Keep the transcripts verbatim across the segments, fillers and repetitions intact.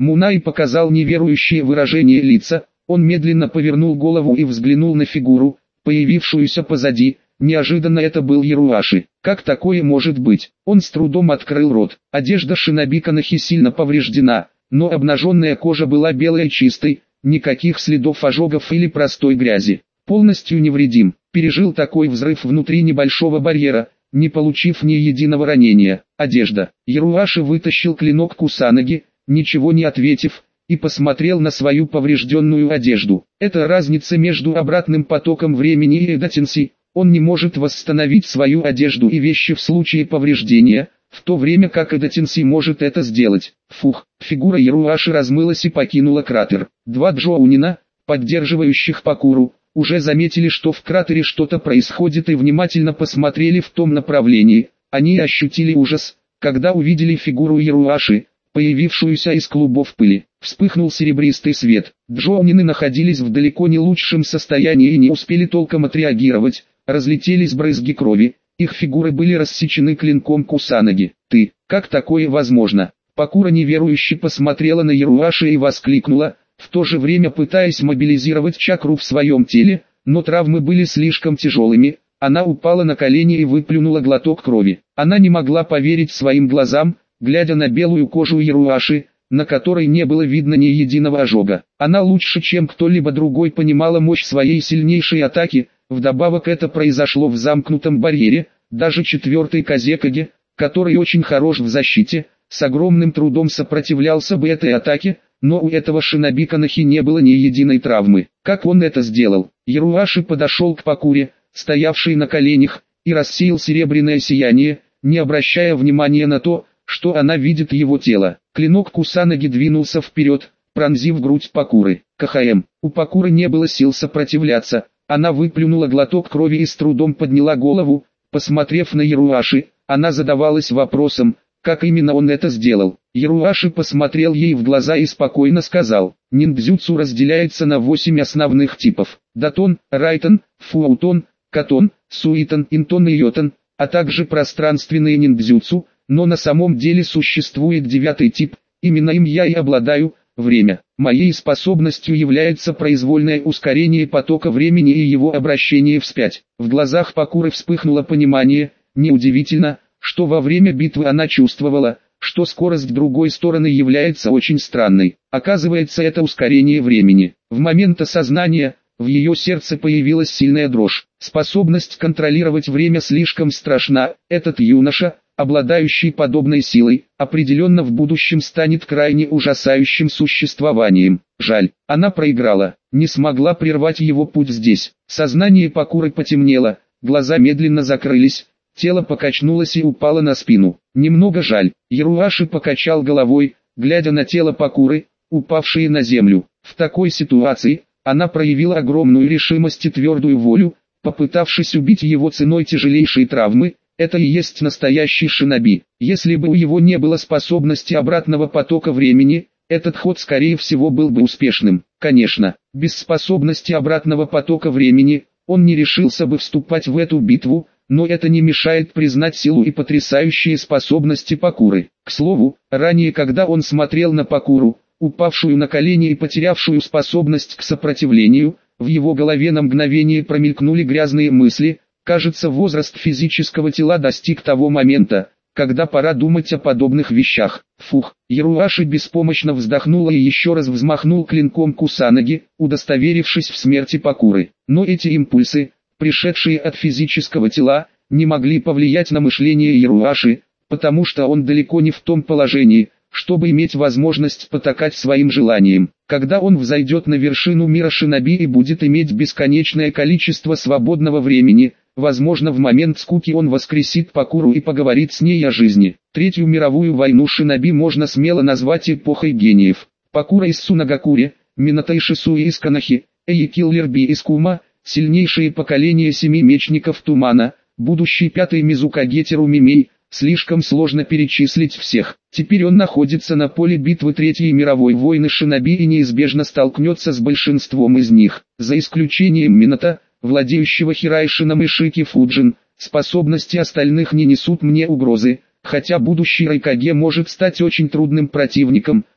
Мунай показал неверующее выражение лица, он медленно повернул голову и взглянул на фигуру, появившуюся позади. Неожиданно это был Яруаши. Как такое может быть? Он с трудом открыл рот. Одежда шиноби Канахи сильно повреждена, но обнаженная кожа была белой и чистой, никаких следов ожогов или простой грязи. Полностью невредим. Пережил такой взрыв внутри небольшого барьера, не получив ни единого ранения. Одежда. Яруаши вытащил клинок Кусанаги, ничего не ответив, и посмотрел на свою поврежденную одежду. Это разница между обратным потоком времени и Эдатинси. Он не может восстановить свою одежду и вещи в случае повреждения, в то время как Эдатинси может это сделать. Фух, фигура Яруаши размылась и покинула кратер. Два джоунина, поддерживающих Пакуру, уже заметили, что в кратере что-то происходит и внимательно посмотрели в том направлении. Они ощутили ужас, когда увидели фигуру Яруаши, появившуюся из клубов пыли. Вспыхнул серебристый свет. Джоунины находились в далеко не лучшем состоянии и не успели толком отреагировать. Разлетелись брызги крови, их фигуры были рассечены клинком Кусанаги. «Ты, как такое возможно?» Пакура неверующе посмотрела на Яруаши и воскликнула, в то же время пытаясь мобилизировать чакру в своем теле, но травмы были слишком тяжелыми. Она упала на колени и выплюнула глоток крови. Она не могла поверить своим глазам, глядя на белую кожу Яруаши, на которой не было видно ни единого ожога. Она лучше, чем кто-либо другой, понимала мощь своей сильнейшей атаки. Вдобавок это произошло в замкнутом барьере. Даже четвертый Казекаге, который очень хорош в защите, с огромным трудом сопротивлялся бы этой атаке, но у этого шиноби Канахи не было ни единой травмы. Как он это сделал? Яруаши подошел к Пакуре, стоявшей на коленях, и рассеял серебряное сияние, не обращая внимания на то, что она видит его тело. Клинок Кусанаги двинулся вперед, пронзив грудь Пакуры. КХМ. У Пакуры не было сил сопротивляться. Она выплюнула глоток крови и с трудом подняла голову. Посмотрев на Яруаши, она задавалась вопросом, как именно он это сделал. Яруаши посмотрел ей в глаза и спокойно сказал: ниндзюцу разделяется на восемь основных типов: датон, райтон, фуаутон, катон, суитон, интон и йотон, а также пространственные ниндзюцу, но на самом деле существует девятый тип, именно им я и обладаю. Время. Моей способностью является произвольное ускорение потока времени и его обращение вспять. В глазах Пакуры вспыхнуло понимание. Неудивительно, что во время битвы она чувствовала, что скорость другой стороны является очень странной. Оказывается, это ускорение времени. В момент осознания, в ее сердце появилась сильная дрожь. Способность контролировать время слишком страшна. Этот юноша, обладающий подобной силой, определенно в будущем станет крайне ужасающим существованием. Жаль, она проиграла, не смогла прервать его путь здесь. Сознание Пакуры потемнело, глаза медленно закрылись, тело покачнулось и упало на спину. Немного жаль. Яруаши покачал головой, глядя на тело Пакуры, упавшее на землю. В такой ситуации, она проявила огромную решимость и твердую волю, попытавшись убить его ценой тяжелейшей травмы. Это и есть настоящий шиноби. Если бы у него не было способности обратного потока времени, этот ход скорее всего был бы успешным. Конечно, без способности обратного потока времени, он не решился бы вступать в эту битву, но это не мешает признать силу и потрясающие способности Пакуры. К слову, ранее когда он смотрел на Пакуру, упавшую на колени и потерявшую способность к сопротивлению, в его голове на мгновение промелькнули грязные мысли. Кажется, возраст физического тела достиг того момента, когда пора думать о подобных вещах. Фух, Яруаши беспомощно вздохнула и еще раз взмахнул клинком Кусанаги, удостоверившись в смерти Пакуры. Но эти импульсы, пришедшие от физического тела, не могли повлиять на мышление Яруаши, потому что он далеко не в том положении, чтобы иметь возможность потакать своим желаниям. Когда он взойдет на вершину мира шиноби и будет иметь бесконечное количество свободного времени, возможно, в момент скуки он воскресит Пакуру и поговорит с ней о жизни. Третью мировую войну шиноби можно смело назвать эпохой гениев. Пакура из Сунагакури, Минатай Шисуи из Канахи, Эйкиллерби из Кума, сильнейшее поколение семи мечников Тумана, будущий пятый Мизукаге Терумимей. Слишком сложно перечислить всех. Теперь он находится на поле битвы Третьей мировой войны шиноби и неизбежно столкнется с большинством из них. За исключением Минато, владеющего Хирайшином и Шики Фуджин, способности остальных не несут мне угрозы, хотя будущий Райкаге может стать очень трудным противником.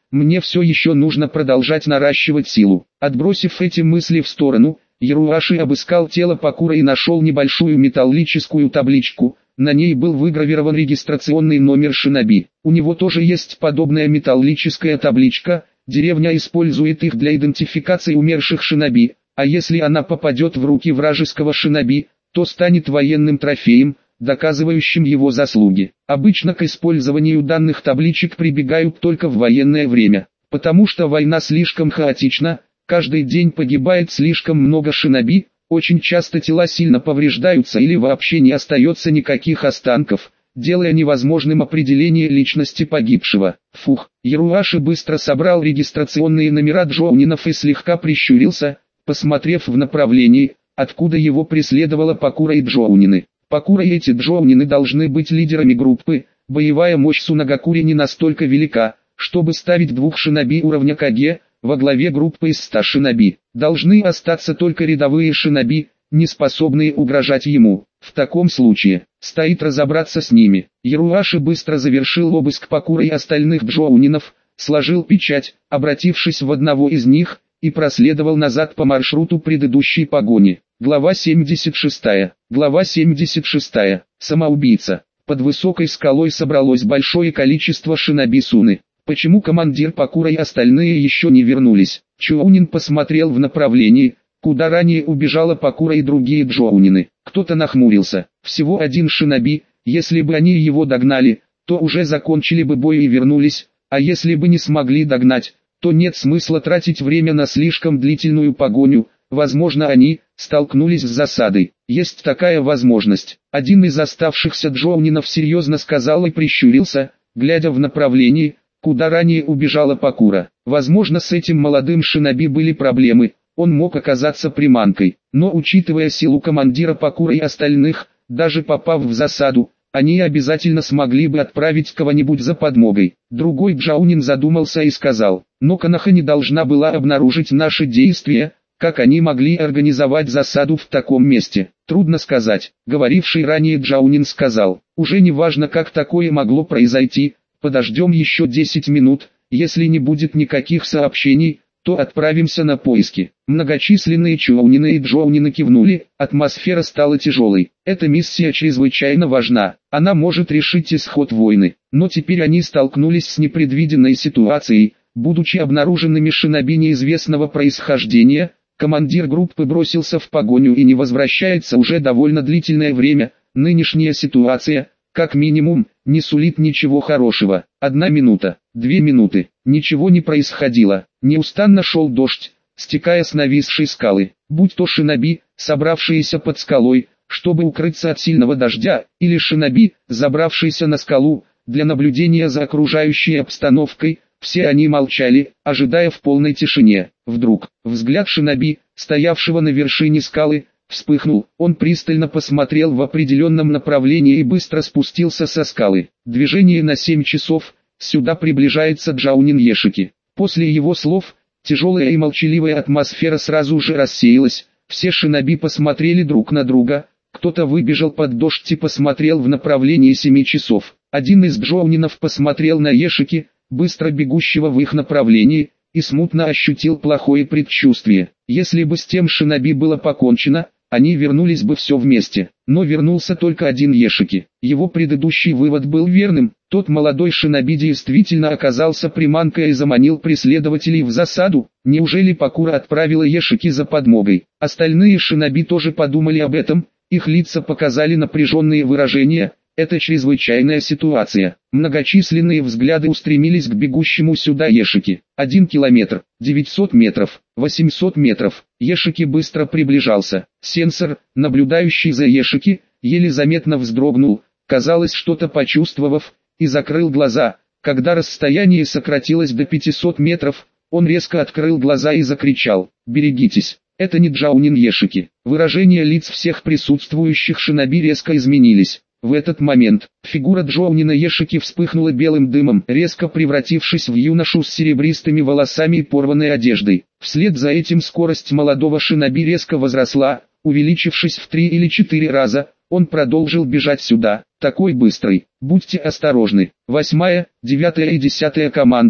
мне все еще нужно продолжать наращивать силу. Отбросив эти мысли в сторону, Яруаши обыскал тело Пакура и нашел небольшую металлическую табличку. На ней был выгравирован регистрационный номер шиноби. У него тоже есть подобная металлическая табличка. Деревня использует их для идентификации умерших шиноби, а если она попадет в руки вражеского шиноби, то станет военным трофеем, доказывающим его заслуги. Обычно к использованию данных табличек прибегают только в военное время, потому что война слишком хаотична, каждый день погибает слишком много шиноби, очень часто тела сильно повреждаются или вообще не остается никаких останков, делая невозможным определение личности погибшего. Фух, Яруаши быстро собрал регистрационные номера джоунинов и слегка прищурился, посмотрев в направлении, откуда его преследовала Пакура и джоунины. Пакура и эти джоунины должны быть лидерами группы, боевая мощь Сунагакури не настолько велика, чтобы ставить двух шиноби уровня Каге во главе группы из ста шиноби. Должны остаться только рядовые шиноби, не способные угрожать ему. В таком случае, стоит разобраться с ними. Яруаши быстро завершил обыск Пакуры и остальных джоунинов, сложил печать, обратившись в одного из них, и проследовал назад по маршруту предыдущей погони. Глава семьдесят шесть. Глава семьдесят шесть. Самоубийца. Под высокой скалой собралось большое количество шиноби Суны. Почему командир Пакура и остальные еще не вернулись? Чоунин посмотрел в направлении, куда ранее убежала Пакура и другие джоунины. Кто-то нахмурился. Всего один шиноби, если бы они его догнали, то уже закончили бы бой и вернулись, а если бы не смогли догнать, то нет смысла тратить время на слишком длительную погоню. Возможно, они столкнулись с засадой. Есть такая возможность. Один из оставшихся джоунинов серьезно сказал и прищурился, глядя в направлении, куда ранее убежала Пакура. Возможно, с этим молодым шиноби были проблемы, он мог оказаться приманкой. Но учитывая силу командира Пакуры и остальных, даже попав в засаду, они обязательно смогли бы отправить кого-нибудь за подмогой. Другой джоунин задумался и сказал, но Коноха не должна была обнаружить наши действия. Как они могли организовать засаду в таком месте? Трудно сказать. Говоривший ранее джоунин сказал, уже не важно, как такое могло произойти, подождем еще десять минут, если не будет никаких сообщений, то отправимся на поиски. Многочисленные чоунины и джоунины кивнули, атмосфера стала тяжелой. Эта миссия чрезвычайно важна, она может решить исход войны. Но теперь они столкнулись с непредвиденной ситуацией, будучи обнаруженными шиноби неизвестного происхождения. Командир группы бросился в погоню и не возвращается уже довольно длительное время. Нынешняя ситуация, как минимум, не сулит ничего хорошего. Одна минута, две минуты, ничего не происходило. Неустанно шел дождь, стекая с нависшей скалы. Будь то шиноби, собравшиеся под скалой, чтобы укрыться от сильного дождя, или шиноби, забравшиеся на скалу, для наблюдения за окружающей обстановкой, все они молчали, ожидая в полной тишине. Вдруг, взгляд шиноби, стоявшего на вершине скалы, вспыхнул. Он пристально посмотрел в определенном направлении и быстро спустился со скалы. Движение на семь часов, сюда приближается джоунин Ешики. После его слов, тяжелая и молчаливая атмосфера сразу же рассеялась. Все шиноби посмотрели друг на друга. Кто-то выбежал под дождь и посмотрел в направлении семи часов. Один из джоунинов посмотрел на Ешики, быстро бегущего в их направлении, и смутно ощутил плохое предчувствие. Если бы с тем шиноби было покончено, они вернулись бы все вместе. Но вернулся только один Ешики. Его предыдущий вывод был верным. Тот молодой шиноби действительно оказался приманкой и заманил преследователей в засаду. Неужели Пакура отправила Ешики за подмогой? Остальные шиноби тоже подумали об этом. Их лица показали напряженные выражения. Это чрезвычайная ситуация. Многочисленные взгляды устремились к бегущему сюда Ешики. Один километр, девятьсот метров, восемьсот метров. Ешики быстро приближался. Сенсор, наблюдающий за Ешики, еле заметно вздрогнул, казалось, что-то почувствовав, и закрыл глаза. Когда расстояние сократилось до пятисот метров, он резко открыл глаза и закричал: «Берегитесь! Это не джоунин Ешики!» Выражения лиц всех присутствующих шиноби резко изменились. В этот момент, фигура джоунина Ешики вспыхнула белым дымом, резко превратившись в юношу с серебристыми волосами и порванной одеждой. Вслед за этим скорость молодого шиноби резко возросла, увеличившись в три или четыре раза. Он продолжил бежать сюда, такой быстрый. Будьте осторожны. Восьмая, девятая и десятая команда,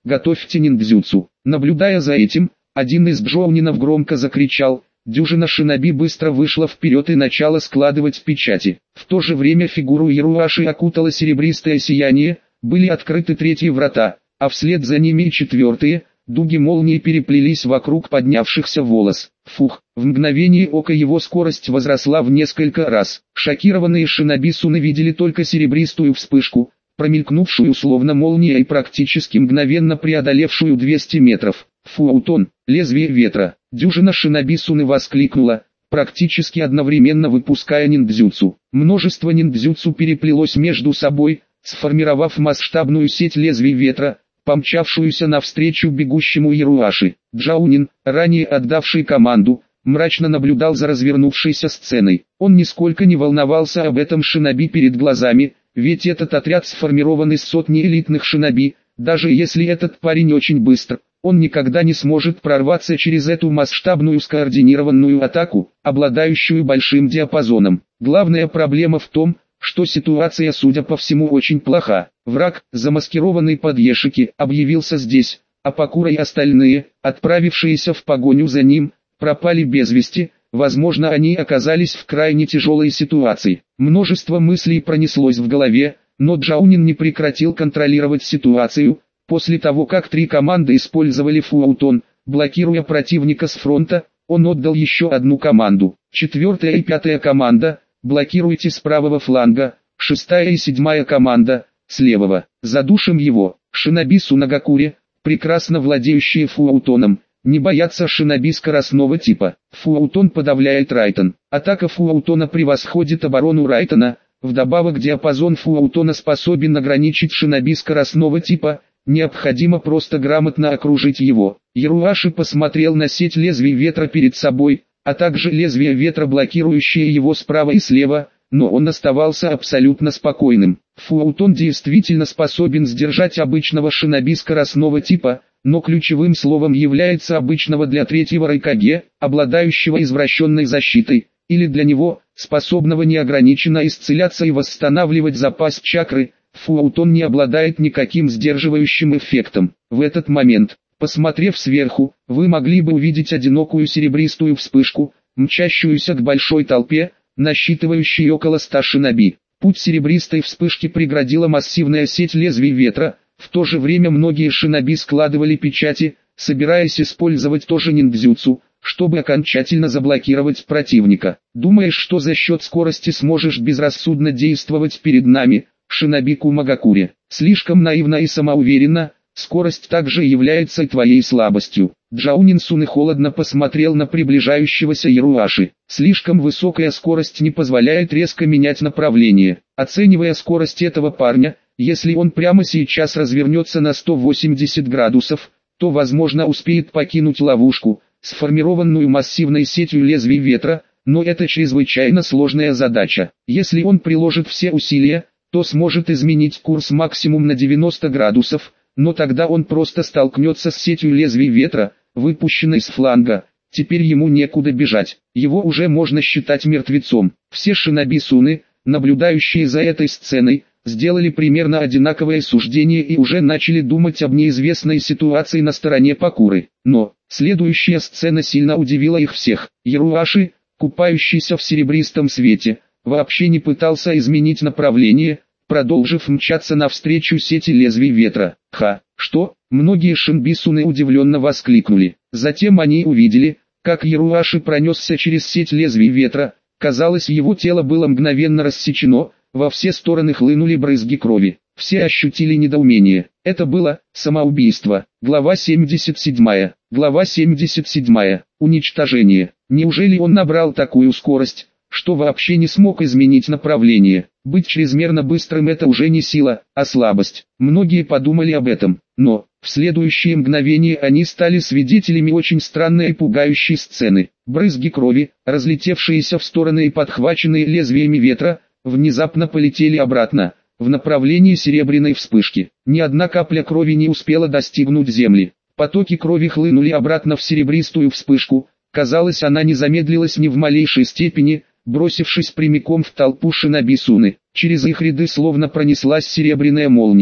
готовьте ниндзюцу». Наблюдая за этим, один из джоунинов громко закричал. Дюжина шиноби быстро вышла вперед и начала складывать печати. В то же время фигуру Яруаши окутало серебристое сияние, были открыты третьи врата, а вслед за ними и четвертые. Дуги молнии переплелись вокруг поднявшихся волос. Фух, в мгновение ока его скорость возросла в несколько раз. Шокированные шиноби Суны видели только серебристую вспышку, промелькнувшую словно молния и практически мгновенно преодолевшую двести метров. Фуаутон, лезвие ветра. Дюжина шиноби Суны воскликнула, практически одновременно выпуская ниндзюцу. Множество ниндзюцу переплелось между собой, сформировав масштабную сеть лезвий ветра, помчавшуюся навстречу бегущему Яруаши. Джаунин, ранее отдавший команду, мрачно наблюдал за развернувшейся сценой. Он нисколько не волновался об этом шиноби перед глазами, ведь этот отряд сформирован из сотни элитных шиноби. Даже если этот парень очень быстр, он никогда не сможет прорваться через эту масштабную скоординированную атаку, обладающую большим диапазоном. Главная проблема в том, что ситуация, судя по всему, очень плоха. Враг, замаскированный под Ешики, объявился здесь, а Пакура и остальные, отправившиеся в погоню за ним, пропали без вести. Возможно, они оказались в крайне тяжелой ситуации. Множество мыслей пронеслось в голове, но Джаунин не прекратил контролировать ситуацию. После того, как три команды использовали Фуаутон, блокируя противника с фронта, он отдал еще одну команду. Четвертая и пятая команда – блокируйте с правого фланга, шестая и седьмая команда – с левого. Задушим его. Шиноби Сунагакури, прекрасно владеющие Фуаутоном, не боятся шиноби скоростного типа. Фуаутон подавляет Райтон. Атака Фуаутона превосходит оборону Райтона. Вдобавок диапазон Фуаутона способен ограничить шиноби скоростного типа. Необходимо просто грамотно окружить его. Яруаши посмотрел на сеть лезвий ветра перед собой, а также лезвие ветра, блокирующее его справа и слева, но он оставался абсолютно спокойным. Фуаутон действительно способен сдержать обычного шиноби скоростного типа, но ключевым словом является обычного для третьего Райкаге, обладающего извращенной защитой, или для него, способного неограниченно исцеляться и восстанавливать запас чакры. Фуаутон не обладает никаким сдерживающим эффектом. В этот момент, посмотрев сверху, вы могли бы увидеть одинокую серебристую вспышку, мчащуюся к большой толпе, насчитывающей около ста шиноби. Путь серебристой вспышки преградила массивная сеть лезвий ветра. В то же время многие шиноби складывали печати, собираясь использовать тоже ниндзюцу, чтобы окончательно заблокировать противника. Думаешь, что за счет скорости сможешь безрассудно действовать перед нами, шиноби Кумагакури? Слишком наивно и самоуверенно. Скорость также является и твоей слабостью. Джаунин Суны холодно посмотрел на приближающегося Яруаши. Слишком высокая скорость не позволяет резко менять направление. Оценивая скорость этого парня, если он прямо сейчас развернется на сто восемьдесят градусов, то возможно успеет покинуть ловушку, сформированную массивной сетью лезвий ветра, но это чрезвычайно сложная задача. Если он приложит все усилия, то сможет изменить курс максимум на девяносто градусов, но тогда он просто столкнется с сетью лезвий ветра, выпущенной с фланга. Теперь ему некуда бежать, его уже можно считать мертвецом. Все шиноби Суны, наблюдающие за этой сценой, сделали примерно одинаковое суждение и уже начали думать об неизвестной ситуации на стороне Пакуры. Но, следующая сцена сильно удивила их всех. Яруаши, купающийся в серебристом свете, вообще не пытался изменить направление, продолжив мчаться навстречу сети лезвий ветра. Ха, что? Многие шиноби Суны удивленно воскликнули. Затем они увидели, как Яруаши пронесся через сеть лезвий ветра. Казалось, его тело было мгновенно рассечено, во все стороны хлынули брызги крови. Все ощутили недоумение. Это было самоубийство. Глава семьдесят седьмая. Глава семьдесят седьмая. Уничтожение. Неужели он набрал такую скорость, что вообще не смог изменить направление? Быть чрезмерно быстрым — это уже не сила, а слабость. Многие подумали об этом, но в следующее мгновение они стали свидетелями очень странной и пугающей сцены. Брызги крови, разлетевшиеся в стороны и подхваченные лезвиями ветра, внезапно полетели обратно, в направлении серебряной вспышки. Ни одна капля крови не успела достигнуть земли. Потоки крови хлынули обратно в серебристую вспышку. Казалось, она не замедлилась ни в малейшей степени, бросившись прямиком в толпу шиноби Суны. Через их ряды словно пронеслась серебряная молния.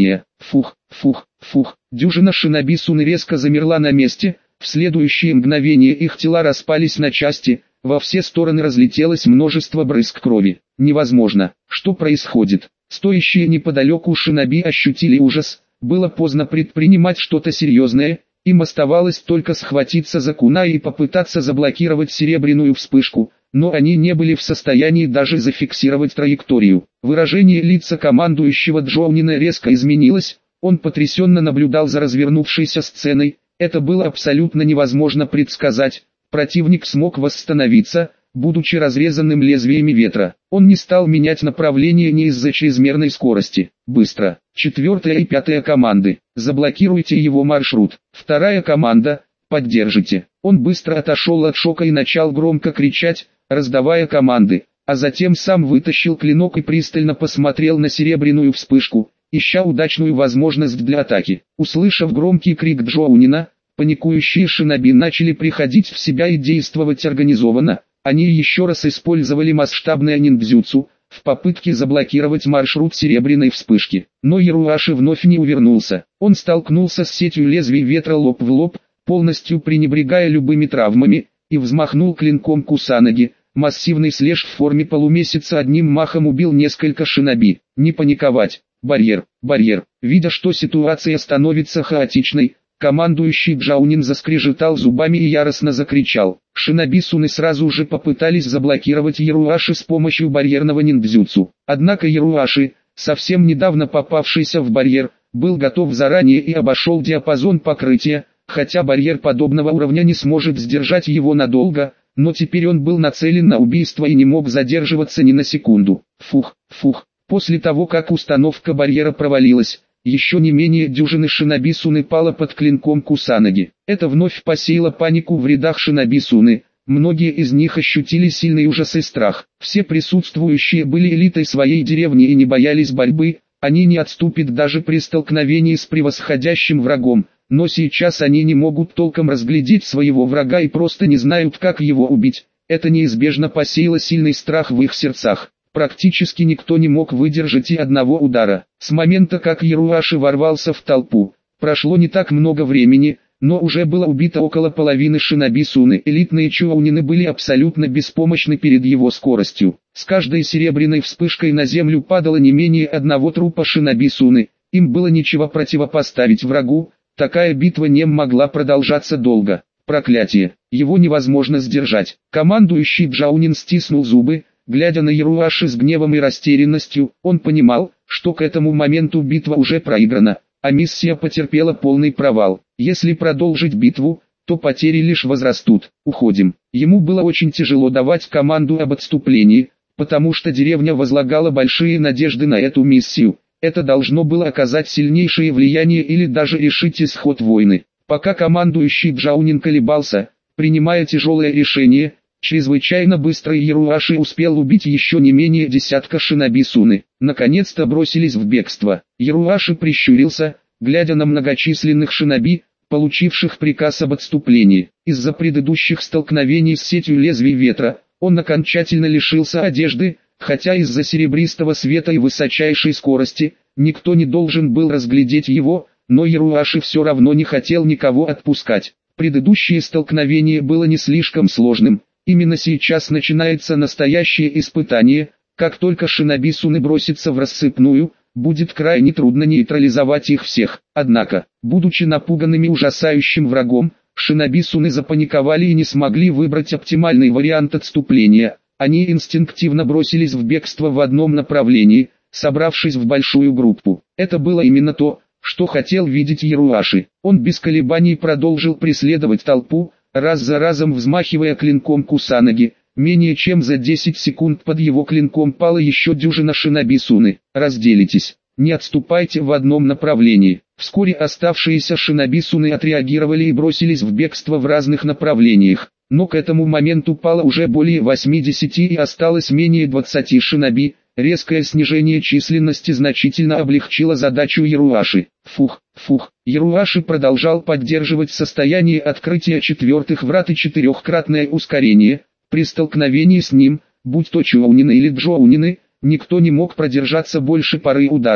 Фух, фух, фух. Дюжина шиноби Суны резко замерла на месте, в следующее мгновение их тела распались на части, во все стороны разлетелось множество брызг крови. Невозможно, что происходит. Стоящие неподалеку шиноби ощутили ужас, было поздно предпринимать что-то серьезное, им оставалось только схватиться за кунай и попытаться заблокировать серебряную вспышку, но они не были в состоянии даже зафиксировать траекторию. Выражение лица командующего Джоунина резко изменилось, он потрясенно наблюдал за развернувшейся сценой, это было абсолютно невозможно предсказать, противник смог восстановиться, будучи разрезанным лезвиями ветра. Он не стал менять направление не из-за чрезмерной скорости. Быстро. Четвертая и пятая команды. Заблокируйте его маршрут. Вторая команда. Поддержите. Он быстро отошел от шока и начал громко кричать, раздавая команды, а затем сам вытащил клинок и пристально посмотрел на серебряную вспышку, ища удачную возможность для атаки. Услышав громкий крик Джоунина, паникующие шиноби начали приходить в себя и действовать организованно. Они еще раз использовали масштабное ниндзюцу, в попытке заблокировать маршрут серебряной вспышки. Но Яруаши вновь не увернулся. Он столкнулся с сетью лезвий ветра лоб в лоб, полностью пренебрегая любыми травмами, и взмахнул клинком Кусанаги. Массивный слэш в форме полумесяца одним махом убил несколько шиноби. Не паниковать. Барьер, барьер. Видя, что ситуация становится хаотичной, командующий Джаунин заскрежетал зубами и яростно закричал. Шиноби Суны сразу же попытались заблокировать Яруаши с помощью барьерного ниндзюцу. Однако Яруаши, совсем недавно попавшийся в барьер, был готов заранее и обошел диапазон покрытия, хотя барьер подобного уровня не сможет сдержать его надолго, но теперь он был нацелен на убийство и не мог задерживаться ни на секунду. Фух, фух. После того, как установка барьера провалилась, еще не менее дюжины шиноби Суны пало под клинком Кусанаги. Это вновь посеяло панику в рядах шиноби Суны. Многие из них ощутили сильный ужас и страх. Все присутствующие были элитой своей деревни и не боялись борьбы. Они не отступят даже при столкновении с превосходящим врагом. Но сейчас они не могут толком разглядеть своего врага и просто не знают, как его убить. Это неизбежно посеяло сильный страх в их сердцах. Практически никто не мог выдержать и одного удара. С момента, как Яруаши ворвался в толпу, прошло не так много времени, но уже было убито около половины шиноби Суны. Элитные чоунины были абсолютно беспомощны перед его скоростью. С каждой серебряной вспышкой на землю падало не менее одного трупа шиноби Суны. Им было нечего противопоставить врагу, такая битва не могла продолжаться долго. Проклятие, его невозможно сдержать. Командующий Джаунин стиснул зубы. Глядя на Яруаши с гневом и растерянностью, он понимал, что к этому моменту битва уже проиграна, а миссия потерпела полный провал. Если продолжить битву, то потери лишь возрастут. Уходим. Ему было очень тяжело давать команду об отступлении, потому что деревня возлагала большие надежды на эту миссию. Это должно было оказать сильнейшее влияние или даже решить исход войны. Пока командующий Джаунин колебался, принимая тяжелое решение, чрезвычайно быстро Яруаши успел убить еще не менее десятка шиноби Суны. Наконец-то бросились в бегство. Яруаши прищурился, глядя на многочисленных шиноби, получивших приказ об отступлении. Из-за предыдущих столкновений с сетью лезвий ветра, он окончательно лишился одежды, хотя из-за серебристого света и высочайшей скорости, никто не должен был разглядеть его, но Яруаши все равно не хотел никого отпускать. Предыдущее столкновение было не слишком сложным. Именно сейчас начинается настоящее испытание. Как только шиноби Суны бросится в рассыпную, будет крайне трудно нейтрализовать их всех. Однако, будучи напуганными ужасающим врагом, шиноби Суны запаниковали и не смогли выбрать оптимальный вариант отступления. Они инстинктивно бросились в бегство в одном направлении, собравшись в большую группу. Это было именно то, что хотел видеть Яруаши. Он без колебаний продолжил преследовать толпу, раз за разом взмахивая клинком Кусанаги. Менее чем за десять секунд под его клинком пала еще дюжина шиноби Суны. Разделитесь, не отступайте в одном направлении. Вскоре оставшиеся шиноби Суны отреагировали и бросились в бегство в разных направлениях. Но к этому моменту пало уже более восьмидесяти и осталось менее двадцати шиноби. Резкое снижение численности значительно облегчило задачу Яруаши. Фух, фух. Яруаши продолжал поддерживать состояние открытия четвертых врат и четырехкратное ускорение. При столкновении с ним, будь то чоунины или джоунины, никто не мог продержаться больше пары ударов.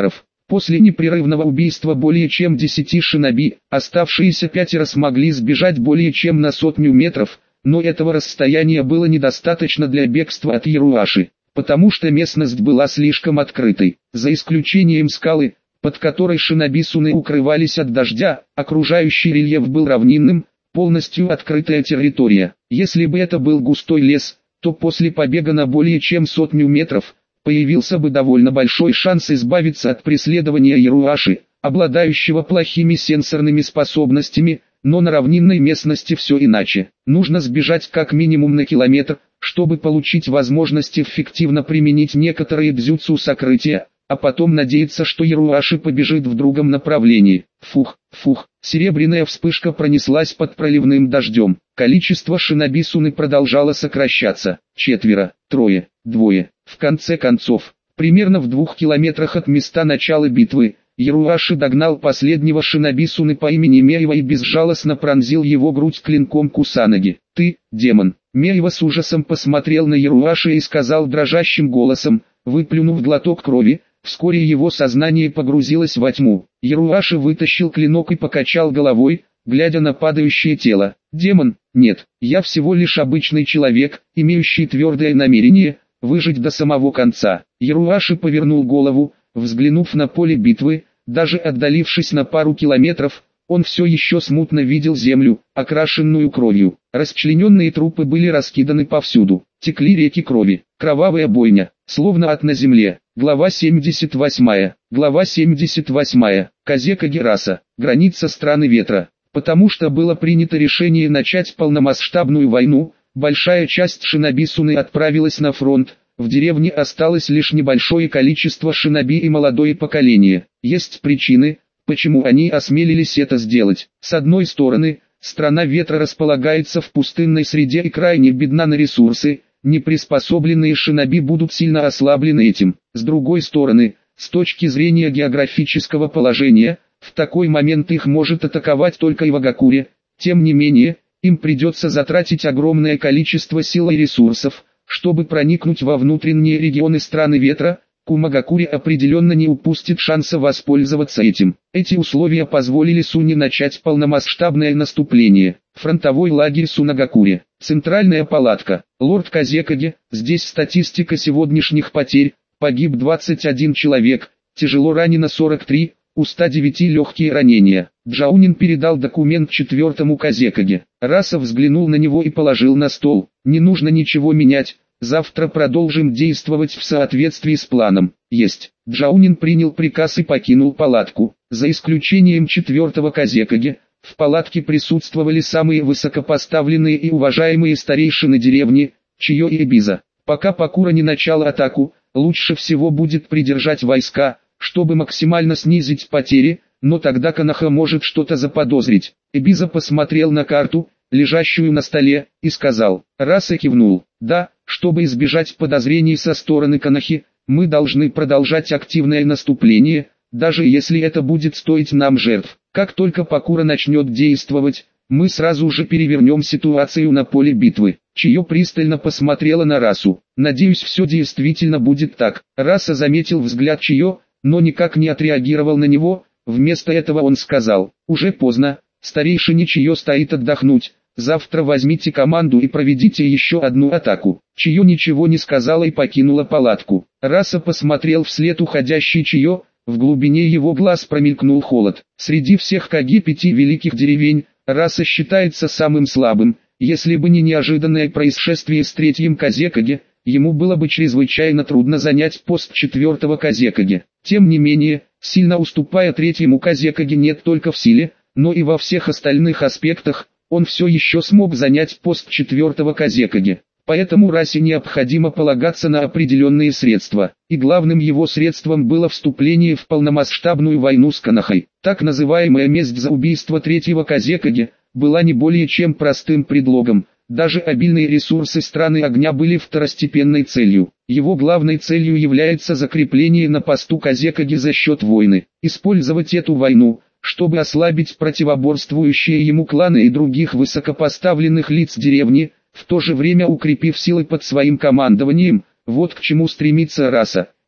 После непрерывного убийства более чем десяти шиноби, оставшиеся пятеро смогли сбежать более чем на сотню метров, но этого расстояния было недостаточно для бегства от Яруаши, потому что местность была слишком открытой. За исключением скалы, под которой шиноби Суны укрывались от дождя, окружающий рельеф был равнинным, полностью открытая территория. Если бы это был густой лес, то после побега на более чем сотню метров, появился бы довольно большой шанс избавиться от преследования Яруаши, обладающего плохими сенсорными способностями, но на равнинной местности все иначе. Нужно сбежать как минимум на километр, чтобы получить возможность эффективно применить некоторые дзюцу сокрытия, а потом надеяться, что Яруаши побежит в другом направлении. Фух, фух, серебряная вспышка пронеслась под проливным дождем. Количество шиноби Суны продолжало сокращаться. Четверо, трое, двое. В конце концов, примерно в двух километрах от места начала битвы, Яруаши догнал последнего шиноби Суны по имени Меева и безжалостно пронзил его грудь клинком Кусанаги. «Ты, демон!» Меева с ужасом посмотрел на Яруаши и сказал дрожащим голосом, выплюнув глоток крови. Вскоре его сознание погрузилось во тьму. Яруаши вытащил клинок и покачал головой, глядя на падающее тело. «Демон? Нет, я всего лишь обычный человек, имеющий твердое намерение выжить до самого конца». Яруаши повернул голову, взглянув на поле битвы. Даже отдалившись на пару километров, он все еще смутно видел землю, окрашенную кровью. Расчлененные трупы были раскиданы повсюду. Текли реки крови. Кровавая бойня, словно ад на земле. Глава семьдесят восьмая. Глава семьдесят восьмая. Казека Гераса. Граница страны ветра. Потому что было принято решение начать полномасштабную войну, большая часть шиноби Суны отправилась на фронт. В деревне осталось лишь небольшое количество шиноби и молодое поколение. Есть причины, почему они осмелились это сделать. С одной стороны, страна ветра располагается в пустынной среде и крайне бедна на ресурсы. Неприспособленные шиноби будут сильно ослаблены этим. С другой стороны, с точки зрения географического положения, в такой момент их может атаковать только Ивагакуре. Тем не менее, им придется затратить огромное количество сил и ресурсов, чтобы проникнуть во внутренние регионы страны ветра. Кумагакуре определенно не упустит шанса воспользоваться этим. Эти условия позволили Суне начать полномасштабное наступление. Фронтовой лагерь Сунагакуре. Центральная палатка. Лорд Казекаге. Здесь статистика сегодняшних потерь. Погиб двадцать один человек, тяжело ранено сорок три, у ста девяти легкие ранения. Джаунин передал документ четвертому Казекаге. Раса взглянул на него и положил на стол. Не нужно ничего менять. Завтра продолжим действовать в соответствии с планом. Есть. Джаунин принял приказ и покинул палатку. За исключением четвертого Казекаге, в палатке присутствовали самые высокопоставленные и уважаемые старейшины деревни, Чио и Эбиза. Пока Пакура не начала атаку, лучше всего будет придержать войска, чтобы максимально снизить потери, но тогда Канаха может что-то заподозрить. Эбиза посмотрел на карту, лежащую на столе, и сказал. Раса кивнул. Да, чтобы избежать подозрений со стороны Канахи, мы должны продолжать активное наступление, даже если это будет стоить нам жертв. Как только Пакура начнет действовать, мы сразу же перевернем ситуацию на поле битвы. Чио пристально посмотрела на Расу. Надеюсь, все действительно будет так. Раса заметил взгляд Чио, но никак не отреагировал на него. Вместо этого он сказал. Уже поздно, старейшине Чио стоит отдохнуть. Завтра возьмите команду и проведите еще одну атаку. Чио ничего не сказала и покинула палатку. Раса посмотрел вслед уходящей Чио. В глубине его глаз промелькнул холод. Среди всех Каги пяти великих деревень, Раса считается самым слабым. Если бы не неожиданное происшествие с третьим Казекаге, ему было бы чрезвычайно трудно занять пост четвертого Казекаге. Тем не менее, сильно уступая третьему Казекаге не только в силе, но и во всех остальных аспектах, он все еще смог занять пост четвертого Казекаге. Поэтому Расе необходимо полагаться на определенные средства, и главным его средством было вступление в полномасштабную войну с Канахой. Так называемая месть за убийство третьего Казекаге была не более чем простым предлогом. Даже обильные ресурсы страны огня были второстепенной целью. Его главной целью является закрепление на посту Казекаге за счет войны. Использовать эту войну, чтобы ослабить противоборствующие ему кланы и других высокопоставленных лиц деревни, в то же время укрепив силы под своим командованием, вот к чему стремится Раса.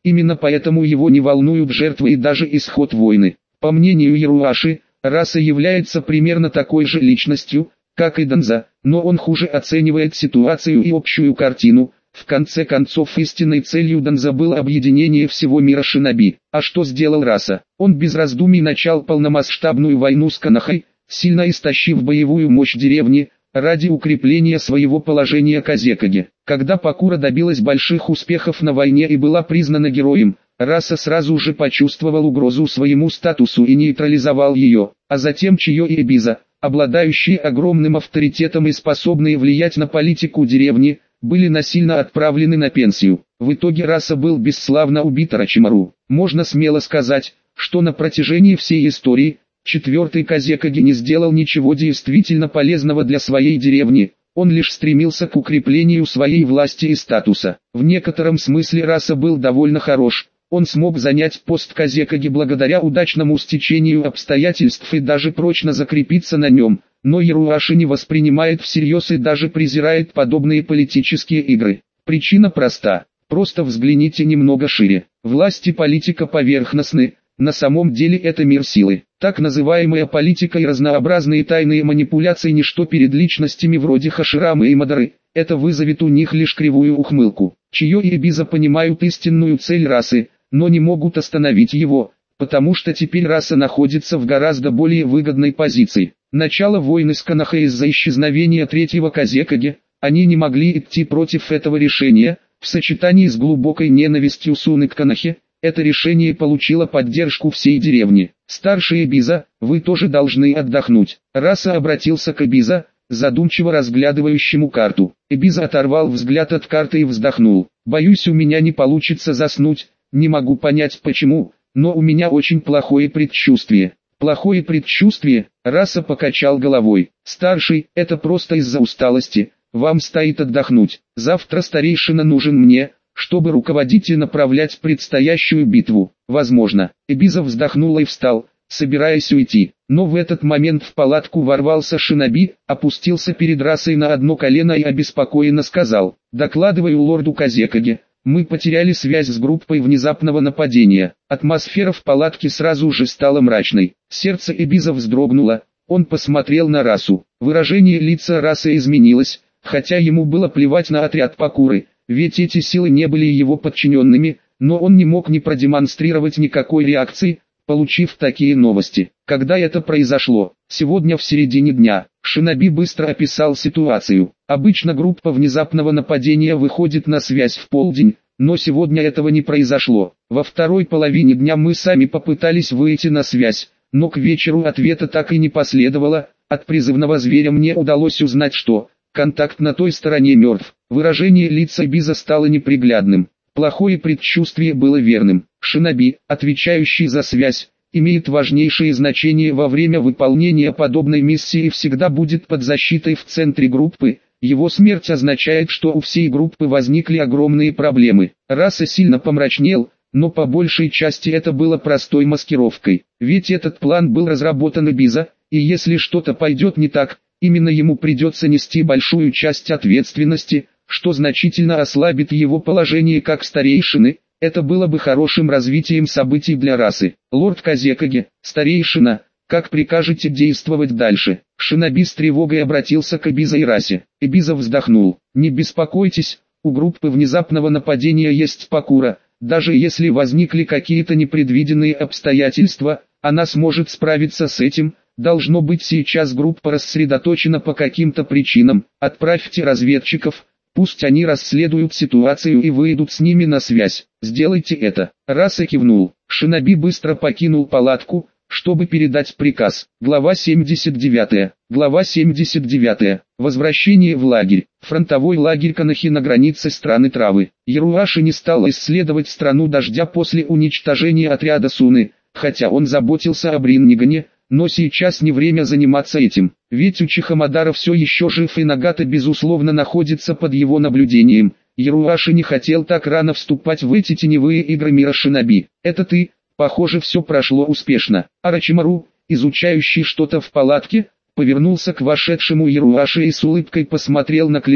Именно поэтому его не волнуют жертвы и даже исход войны. По мнению Яруаши, раса является примерно такой же личностью, как и Данза, но он хуже оценивает ситуацию и общую картину. В конце концов, истинной целью Данза было объединение всего мира шиноби. А что сделал раса? Он без раздумий начал полномасштабную войну с Конохой, сильно истощив боевую мощь деревни, ради укрепления своего положения Казекаге. Когда Пакура добилась больших успехов на войне и была признана героем, раса сразу же почувствовал угрозу своему статусу и нейтрализовал ее, а затем Чио и Эбиза, обладающие огромным авторитетом и способные влиять на политику деревни, были насильно отправлены на пенсию. В итоге раса был бесславно убит Орочимару. Можно смело сказать, что на протяжении всей истории, четвертый Казекаге не сделал ничего действительно полезного для своей деревни, он лишь стремился к укреплению своей власти и статуса. В некотором смысле раса был довольно хорош, он смог занять пост Казекаге благодаря удачному стечению обстоятельств и даже прочно закрепиться на нем, но Яруаши не воспринимает всерьез и даже презирает подобные политические игры. Причина проста, просто взгляните немного шире. Власть и политика поверхностны, на самом деле это мир силы. Так называемая политика и разнообразные тайные манипуляции ничто перед личностями вроде Хаширамы и Мадары, это вызовет у них лишь кривую ухмылку. Чио и Эбиза понимают истинную цель расы, но не могут остановить его, потому что теперь раса находится в гораздо более выгодной позиции. Начало войны с Конохой из-за исчезновения третьего Казекаге, они не могли идти против этого решения, в сочетании с глубокой ненавистью Суны к Конохе, это решение получило поддержку всей деревни. Старший Эбиза, вы тоже должны отдохнуть. Раса обратился к Эбиза, задумчиво разглядывающему карту. Эбиза оторвал взгляд от карты и вздохнул. Боюсь, у меня не получится заснуть, не могу понять почему, но у меня очень плохое предчувствие. Плохое предчувствие, раса покачал головой. Старший, это просто из-за усталости, вам стоит отдохнуть. Завтра старейшина нужен мне, чтобы руководить и направлять предстоящую битву. Возможно. Эбиза вздохнул и встал, собираясь уйти. Но в этот момент в палатку ворвался шиноби, опустился перед расой на одно колено и обеспокоенно сказал: «Докладываю лорду Казекаге, мы потеряли связь с группой внезапного нападения». Атмосфера в палатке сразу же стала мрачной. Сердце Эбиза вздрогнуло, он посмотрел на расу. Выражение лица расы изменилось, хотя ему было плевать на отряд Пакуры, ведь эти силы не были его подчиненными, но он не мог не продемонстрировать никакой реакции, получив такие новости. Когда это произошло? Сегодня в середине дня. Шиноби быстро описал ситуацию. Обычно группа внезапного нападения выходит на связь в полдень, но сегодня этого не произошло. Во второй половине дня мы сами попытались выйти на связь, но к вечеру ответа так и не последовало. От призывного зверя мне удалось узнать, что контакт на той стороне мертв. Выражение лица Эбиза стало неприглядным. Плохое предчувствие было верным. Шиноби, отвечающий за связь, имеет важнейшее значение во время выполнения подобной миссии и всегда будет под защитой в центре группы. Его смерть означает, что у всей группы возникли огромные проблемы. Раса сильно помрачнел, но по большей части это было простой маскировкой. Ведь этот план был разработан Эбиза, и если что-то пойдет не так, именно ему придется нести большую часть ответственности, что значительно ослабит его положение как старейшины. Это было бы хорошим развитием событий для расы. Лорд Казекаге, старейшина, как прикажете действовать дальше? Шиноби с тревогой обратился к Эбиза и расе. Эбиза вздохнул. Не беспокойтесь, у группы внезапного нападения есть Пакура. Даже если возникли какие-то непредвиденные обстоятельства, она сможет справиться с этим. Должно быть, сейчас группа рассредоточена по каким-то причинам. Отправьте разведчиков. Пусть они расследуют ситуацию и выйдут с ними на связь. Сделайте это. Раса кивнул. Шиноби быстро покинул палатку, чтобы передать приказ. Глава семьдесят девять. Глава семьдесят девять. Возвращение в лагерь. Фронтовой лагерь Конохи на границе страны Травы. Яруаши не стал исследовать страну дождя после уничтожения отряда Суны, хотя он заботился об Риннигане. Но сейчас не время заниматься этим, ведь Учиха Мадара все еще жив и Нагата безусловно находится под его наблюдением. Яруаши не хотел так рано вступать в эти теневые игры мира шиноби. Это ты, похоже, все прошло успешно. Орочимару, изучающий что-то в палатке, повернулся к вошедшему Яруаши и с улыбкой посмотрел на клинок,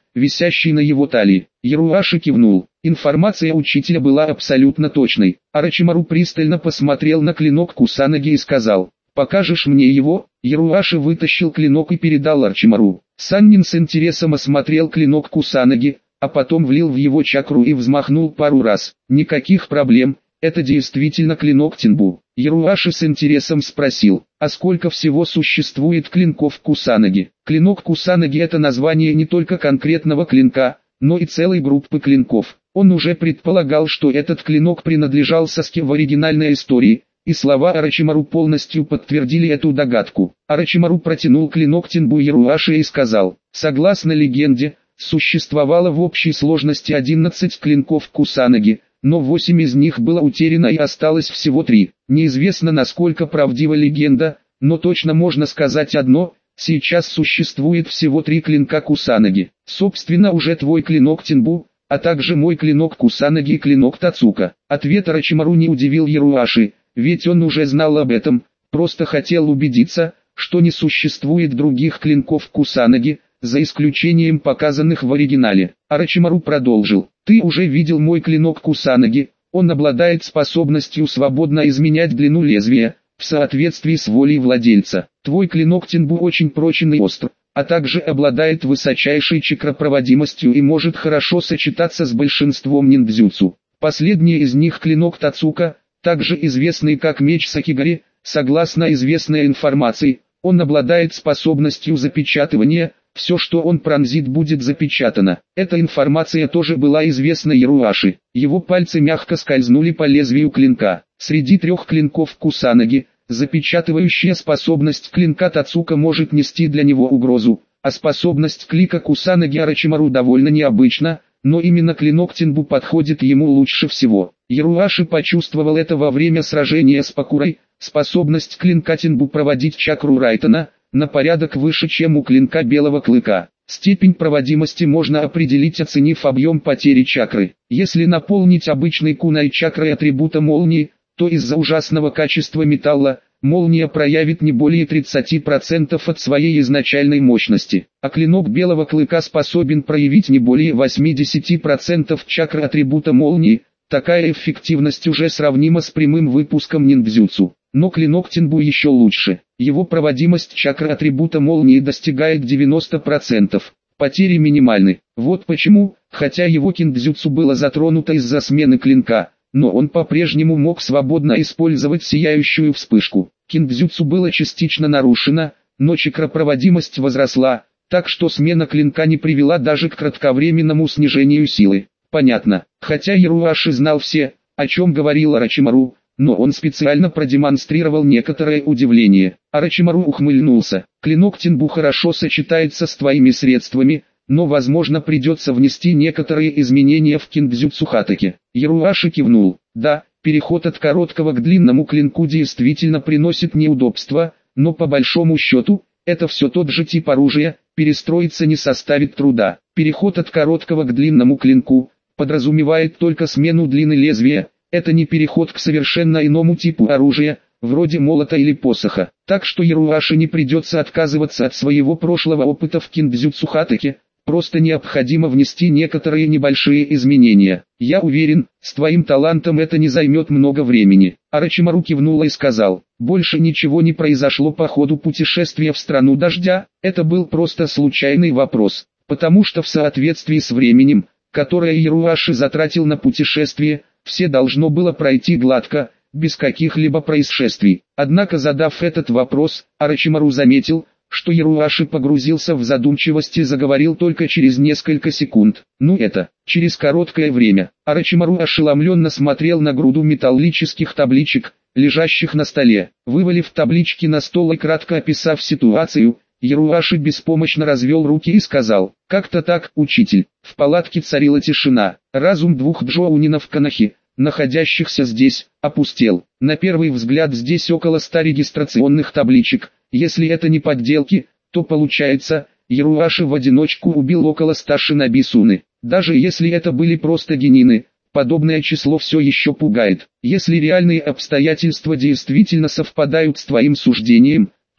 висящий на его талии. Яруаши кивнул. Информация учителя была абсолютно точной. Орочимару пристально посмотрел на клинок Кусанаги и сказал: «Покажешь мне его?» Яруаши вытащил клинок и передал Орочимару. Саннин с интересом осмотрел клинок Кусанаги, а потом влил в его чакру и взмахнул пару раз. «Никаких проблем, это действительно клинок Тинбу». Яруаши с интересом спросил: «А сколько всего существует клинков Кусанаги?» Клинок Кусанаги — это название не только конкретного клинка, но и целой группы клинков. Он уже предполагал, что этот клинок принадлежал Саске в оригинальной истории, и слова Орочимару полностью подтвердили эту догадку. Орочимару протянул клинок Тинбу Яруаши и сказал: «Согласно легенде, существовало в общей сложности одиннадцать клинков Кусанаги, но восемь из них было утеряно и осталось всего три. Неизвестно, насколько правдива легенда, но точно можно сказать одно: сейчас существует всего три клинка Кусанаги. Собственно, уже твой клинок Тинбу, а также мой клинок Кусанаги и клинок Тацука». Ответ Орочимару не удивил Яруаши, ведь он уже знал об этом, просто хотел убедиться, что не существует других клинков Кусанаги, за исключением показанных в оригинале. Орочимару продолжил: «Ты уже видел мой клинок Кусанаги, он обладает способностью свободно изменять длину лезвия, в соответствии с волей владельца. Твой клинок Тинбу очень прочен и остр, а также обладает высочайшей чакропроводимостью и может хорошо сочетаться с большинством ниндзюцу. Последний из них клинок Тацука, также известный как меч Сакигари, согласно известной информации, он обладает способностью запечатывания, все, что он пронзит, будет запечатано». Эта информация тоже была известна Яруаши. Его пальцы мягко скользнули по лезвию клинка. Среди трех клинков Кусанаги, запечатывающая способность клинка Тацука может нести для него угрозу, а способность клика Кусанаги Орочимару довольно необычна, но именно клинок Тинбу подходит ему лучше всего. Яруаши почувствовал это во время сражения с Пакурой. Способность клинка Тинбу проводить чакру Райтона на порядок выше, чем у клинка Белого Клыка. Степень проводимости можно определить, оценив объем потери чакры. Если наполнить обычной кунай чакрой атрибута молнии, то из-за ужасного качества металла, молния проявит не более тридцати процентов от своей изначальной мощности, а клинок Белого Клыка способен проявить не более восьмидесяти процентов чакры атрибута молнии. Такая эффективность уже сравнима с прямым выпуском ниндзюцу. Но клинок Тинбу еще лучше. Его проводимость чакры атрибута молнии достигает девяноста процентов. Потери минимальны. Вот почему, хотя его киндзюцу было затронуто из-за смены клинка, но он по-прежнему мог свободно использовать сияющую вспышку. Киндзюцу было частично нарушено, но чакропроводимость возросла, так что смена клинка не привела даже к кратковременному снижению силы. Понятно. Хотя Яруаши знал все, о чем говорил Орочимару, но он специально продемонстрировал некоторое удивление. Орочимару ухмыльнулся. «Клинок Тинбу хорошо сочетается с твоими средствами, но возможно придется внести некоторые изменения в киндзюцу Хатаки». Яруаши кивнул. «Да, переход от короткого к длинному клинку действительно приносит неудобства, но по большому счету, это все тот же тип оружия, перестроиться не составит труда. Переход от короткого к длинному клинку подразумевает только смену длины лезвия. Это не переход к совершенно иному типу оружия, вроде молота или посоха. Так что Яруаши не придется отказываться от своего прошлого опыта в киндзюцу Хатаки, просто необходимо внести некоторые небольшие изменения. Я уверен, с твоим талантом это не займет много времени». Орочимару кивнул и сказал: «Больше ничего не произошло по ходу путешествия в страну дождя, это был просто случайный вопрос, потому что в соответствии с временем, которое Яруаши затратил на путешествие, все должно было пройти гладко, без каких-либо происшествий». Однако, задав этот вопрос, Орочимару заметил, что Яруаши погрузился в задумчивость и заговорил только через несколько секунд. Ну это, через короткое время. Орочимару ошеломленно смотрел на груду металлических табличек, лежащих на столе. Вывалив таблички на стол и кратко описав ситуацию, Яруаши беспомощно развел руки и сказал: «Как-то так, учитель». В палатке царила тишина. Разум двух джоунинов Канахи, находящихся здесь, опустел. На первый взгляд здесь около ста регистрационных табличек. Если это не подделки, то получается, Яруаши в одиночку убил около ста шиноби Суны. Даже если это были просто генины, подобное число все еще пугает. Если реальные обстоятельства действительно совпадают с твоим суждением,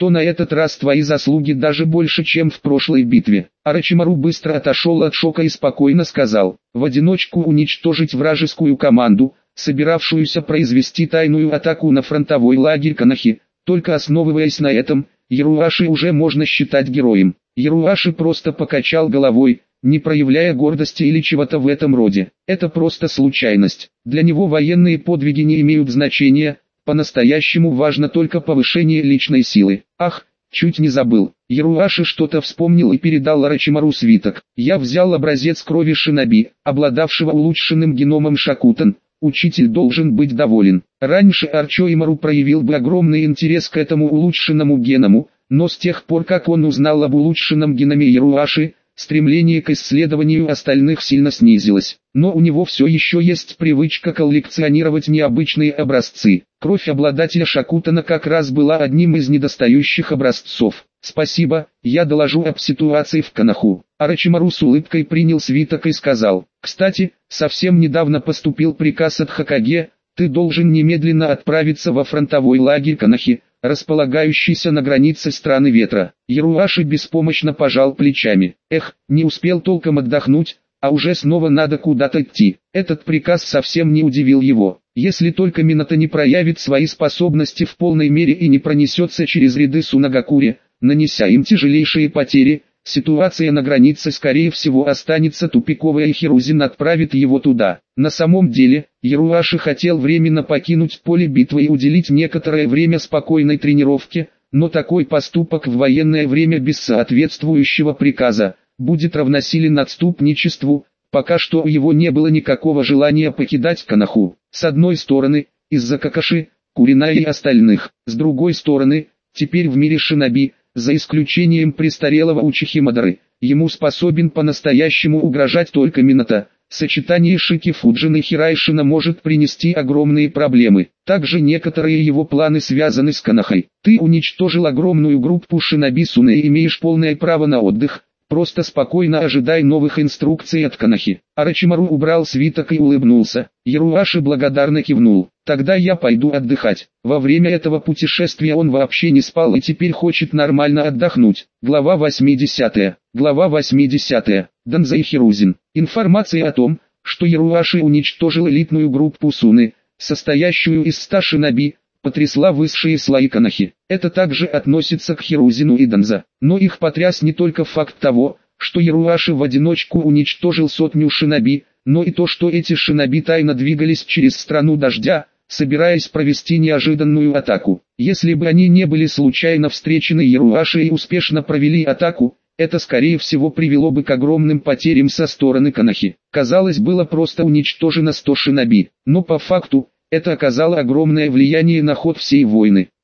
то на этот раз твои заслуги даже больше, чем в прошлой битве. Орочимару быстро отошел от шока и спокойно сказал: в одиночку уничтожить вражескую команду, собиравшуюся произвести тайную атаку на фронтовой лагерь Канахи, только основываясь на этом, Яруаши уже можно считать героем. Яруаши просто покачал головой, не проявляя гордости или чего-то в этом роде. Это просто случайность. Для него военные подвиги не имеют значения, по-настоящему важно только повышение личной силы. Ах, чуть не забыл. Яруаши что-то вспомнил и передал Орочимару свиток. Я взял образец крови шиноби, обладавшего улучшенным геномом Шакутан. Учитель должен быть доволен. Раньше Орочимару проявил бы огромный интерес к этому улучшенному геному, но с тех пор как он узнал об улучшенном геноме Яруаши, стремление к исследованию остальных сильно снизилось. Но у него все еще есть привычка коллекционировать необычные образцы. Кровь обладателя Шакутана как раз была одним из недостающих образцов. Спасибо, я доложу об ситуации в Канаху. Орочимару с улыбкой принял свиток и сказал: кстати, совсем недавно поступил приказ от Хокаге, ты должен немедленно отправиться во фронтовой лагерь Канахи, располагающийся на границе страны ветра. Яруаши беспомощно пожал плечами. Эх, не успел толком отдохнуть, а уже снова надо куда-то идти. Этот приказ совсем не удивил его. Если только Минато не проявит свои способности в полной мере и не пронесется через ряды Сунагакури, нанеся им тяжелейшие потери, ситуация на границе скорее всего останется тупиковой, и Хирузин отправит его туда. На самом деле, Яруаши хотел временно покинуть поле битвы и уделить некоторое время спокойной тренировке, но такой поступок в военное время без соответствующего приказа будет равносилен отступничеству. Пока что у его не было никакого желания покидать Канаху. С одной стороны, из-за Какаши, Курина и остальных. С другой стороны, теперь в мире шиноби, за исключением престарелого Учихи Мадары, ему способен по-настоящему угрожать только Минато. Сочетание Шики Фуджина и Хирайшина может принести огромные проблемы. Также некоторые его планы связаны с Канахой. Ты уничтожил огромную группу шиноби Суны и имеешь полное право на отдых. Просто спокойно ожидай новых инструкций от Канахи. Орочимару убрал свиток и улыбнулся. Яруаши благодарно кивнул. Тогда я пойду отдыхать. Во время этого путешествия он вообще не спал и теперь хочет нормально отдохнуть. Глава восьмидесятая. Глава восьмидесятая. Данза и Хирузин. Информация о том, что Яруаши уничтожил элитную группу Суны, состоящую из ста шиноби, потрясла высшие слои Канахи. Это также относится к Хирузину и Данза. Но их потряс не только факт того, что Яруаши в одиночку уничтожил сотню шиноби, но и то, что эти шиноби тайно двигались через страну дождя, собираясь провести неожиданную атаку. Если бы они не были случайно встречены Яруаши и успешно провели атаку, это скорее всего привело бы к огромным потерям со стороны Канахи. Казалось, было просто уничтожено сто шиноби, но по факту, это оказало огромное влияние на ход всей войны.